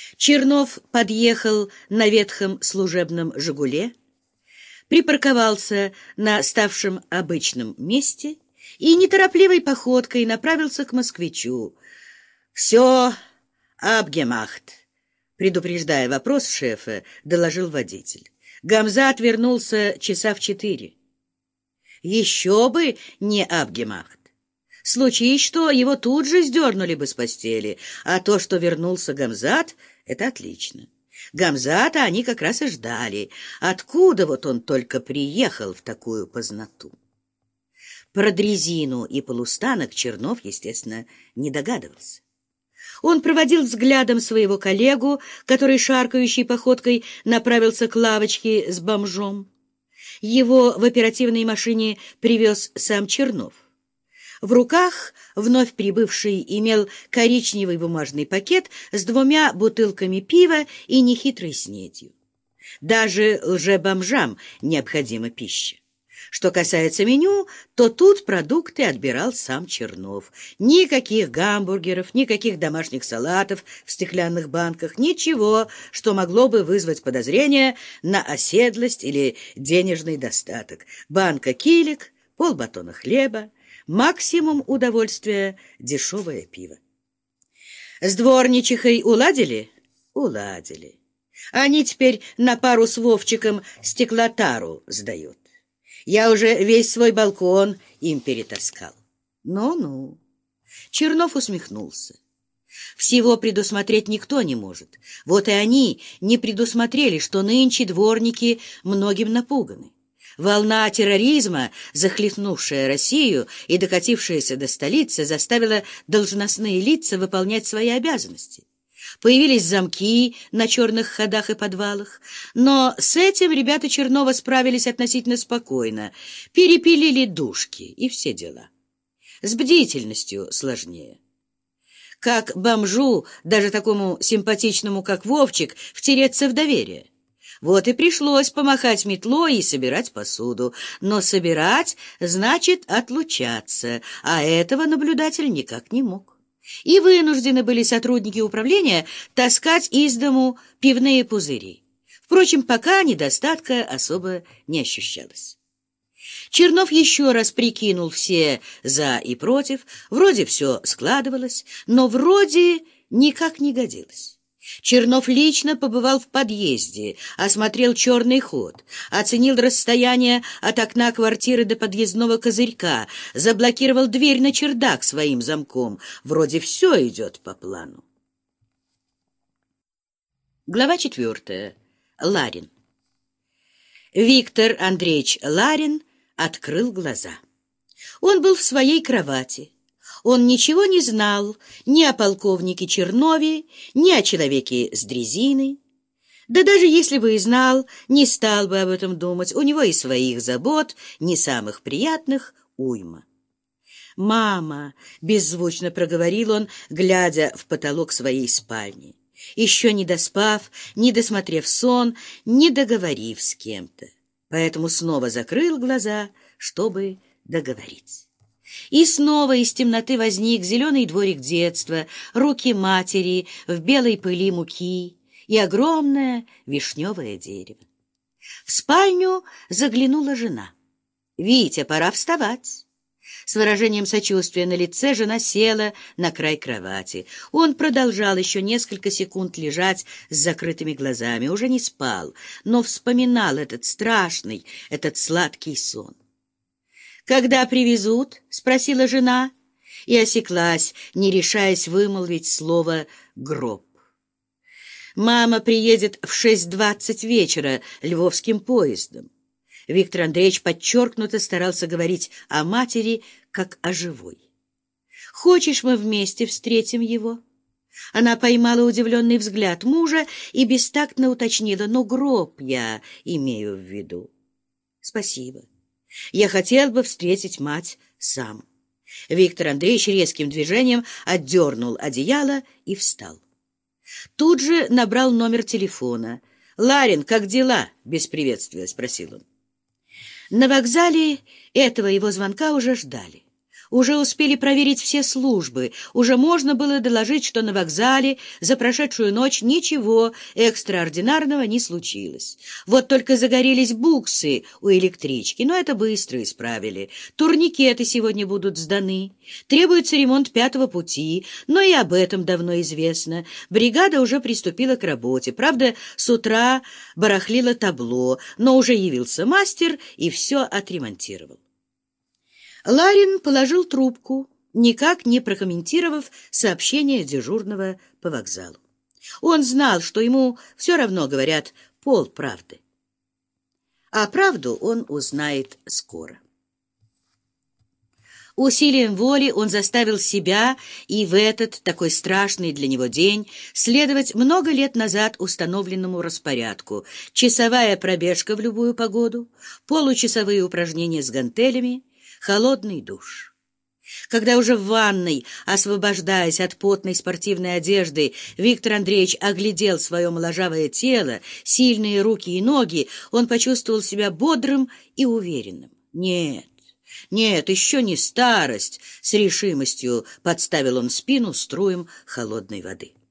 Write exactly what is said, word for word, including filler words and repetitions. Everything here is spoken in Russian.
Чернов подъехал на ветхом служебном «Жигуле», припарковался на ставшем обычном месте и неторопливой походкой направился к москвичу. «Все абгемахт», предупреждая вопрос шефа, доложил водитель. Гамзат вернулся часа в четыре. Еще бы не абгемахт. Случись что, его тут же сдернули бы с постели, а то, что вернулся Гамзат, это отлично. Гамзата они как раз и ждали. Откуда вот он только приехал в такую познату? Про дрезину и полустанок Чернов, естественно, не догадывался. Он проводил взглядом своего коллегу, который шаркающей походкой направился к лавочке с бомжом. Его в оперативной машине привез сам Чернов. В руках вновь прибывший имел коричневый бумажный пакет с двумя бутылками пива и нехитрой снедью. Даже лжебомжам необходима пища. Что касается меню, то тут продукты отбирал сам Чернов. Никаких гамбургеров, никаких домашних салатов в стеклянных банках, ничего, что могло бы вызвать подозрение на оседлость или денежный достаток. Банка килек, полбатона хлеба, максимум удовольствия — дешевое пиво. С дворничихой уладили? Уладили. Они теперь на пару с Вовчиком стеклотару сдают. Я уже весь свой балкон им перетаскал. Ну-ну. Чернов усмехнулся. Всего предусмотреть никто не может. Вот и они не предусмотрели, что нынче дворники многим напуганы. Волна терроризма, захлестнувшая Россию и докатившаяся до столицы, заставила должностные лица выполнять свои обязанности. Появились замки на черных ходах и подвалах, но с этим ребята Чернова справились относительно спокойно, перепилили дужки и все дела. С бдительностью сложнее. Как бомжу, даже такому симпатичному, как Вовчик, втереться в доверие? Вот и пришлось помахать метлой и собирать посуду. Но собирать значит отлучаться, а этого наблюдатель никак не мог. И вынуждены были сотрудники управления таскать из дому пивные пузыри. Впрочем, пока недостатка особо не ощущалось. Чернов еще раз прикинул все «за» и «против». Вроде все складывалось, но вроде никак не годилось. Чернов лично побывал в подъезде, осмотрел черный ход, оценил расстояние от окна квартиры до подъездного козырька, заблокировал дверь на чердак своим замком. Вроде все идет по плану. Глава четвертая. Ларин. Виктор Андреевич Ларин открыл глаза. Он был в своей кровати. Он ничего не знал ни о полковнике Чернове, ни о человеке с дрезиной. Да даже если бы и знал, не стал бы об этом думать. У него и своих забот, не самых приятных, уйма. «Мама!» — беззвучно проговорил он, глядя в потолок своей спальни, еще не доспав, не досмотрев сон, не договорив с кем-то. Поэтому снова закрыл глаза, чтобы договорить. И снова из темноты возник зеленый дворик детства, руки матери в белой пыли муки и огромное вишневое дерево. В спальню заглянула жена. «Витя, пора вставать». С выражением сочувствия на лице жена села на край кровати. Он продолжал еще несколько секунд лежать с закрытыми глазами, уже не спал, но вспоминал этот страшный, этот сладкий сон. «Когда привезут?» — спросила жена, и осеклась, не решаясь вымолвить слово «гроб». «Мама приедет в шесть двадцать вечера львовским поездом». Виктор Андреевич подчеркнуто старался говорить о матери, как о живой. «Хочешь, мы вместе встретим его?» Она поймала удивленный взгляд мужа и бестактно уточнила: «Но гроб я имею в виду». «Спасибо. Я хотел бы встретить мать сам». Виктор Андреевич резким движением отдернул одеяло и встал. Тут же набрал номер телефона. «Ларин, как дела?» — без приветствия спросил он. На вокзале этого его звонка уже ждали. Уже успели проверить все службы, уже можно было доложить, что на вокзале за прошедшую ночь ничего экстраординарного не случилось. Вот только загорелись буксы у электрички, но это быстро исправили. Турникеты сегодня будут сданы. Требуется ремонт пятого пути, но и об этом давно известно. Бригада уже приступила к работе. Правда, с утра барахлило табло, но уже явился мастер и все отремонтировал. Ларин положил трубку, никак не прокомментировав сообщение дежурного по вокзалу. Он знал, что ему все равно говорят полправды. А правду он узнает скоро. Усилием воли он заставил себя и в этот, такой страшный для него день, следовать много лет назад установленному распорядку: часовая пробежка в любую погоду, получасовые упражнения с гантелями, холодный душ. Когда уже в ванной, освобождаясь от потной спортивной одежды, Виктор Андреевич оглядел свое моложавое тело, сильные руки и ноги, он почувствовал себя бодрым и уверенным. Нет, нет, еще не старость, с решимостью подставил он спину струем холодной воды.